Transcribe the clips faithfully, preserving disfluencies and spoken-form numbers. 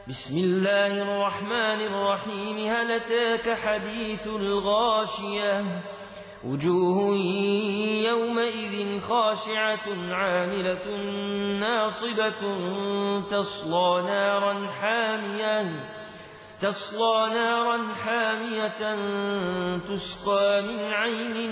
بسم الله الرحمن الرحيم. هل أتاك حديث الغاشية؟ وجوه يومئذ خاشعة عاملة ناصبة تصلى نارا حامية تصلى نارا حامية تسقى من عين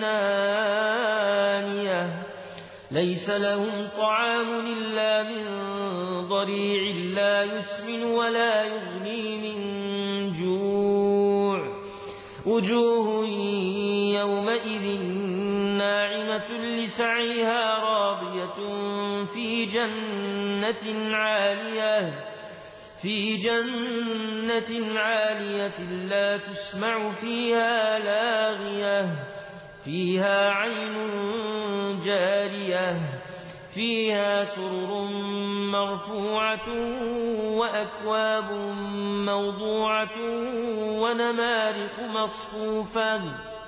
آنية ليس لهم طعام إلا من ضريع لا يسمن ولا يغني من جوع. وجوه يومئذ ناعمة لسعيها راضية في جنة عالية في جنة عالية لا تسمع فيها لاغية فيها عين جارية فيها سرر مرفوعة وأكواب موضوعة ونمارق مصفوفة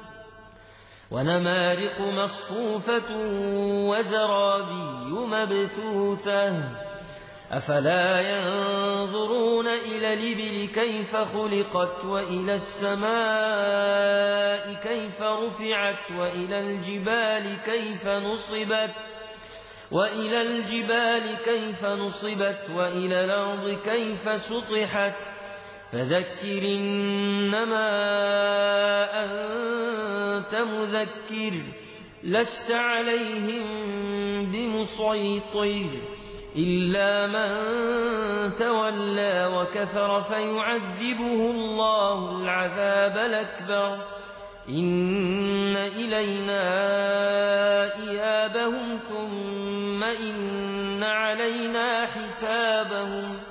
ونمارق مصفوفة وزرابي مبثوثة. أفلا ينظرون إلى الإبل كيف خلقت وإلى السماء كيف رفعت وإلى الجبال كيف نصبت وإلى الجبال كيف نصبت وإلى الأرض كيف سطحت. فذكر إنما أنت مذكر لست عليهم بمسيطر إلا من تولى وكفر فيعذبه الله العذاب الأكبر. إن إلينا إيابهم ثم إن علينا حسابهم.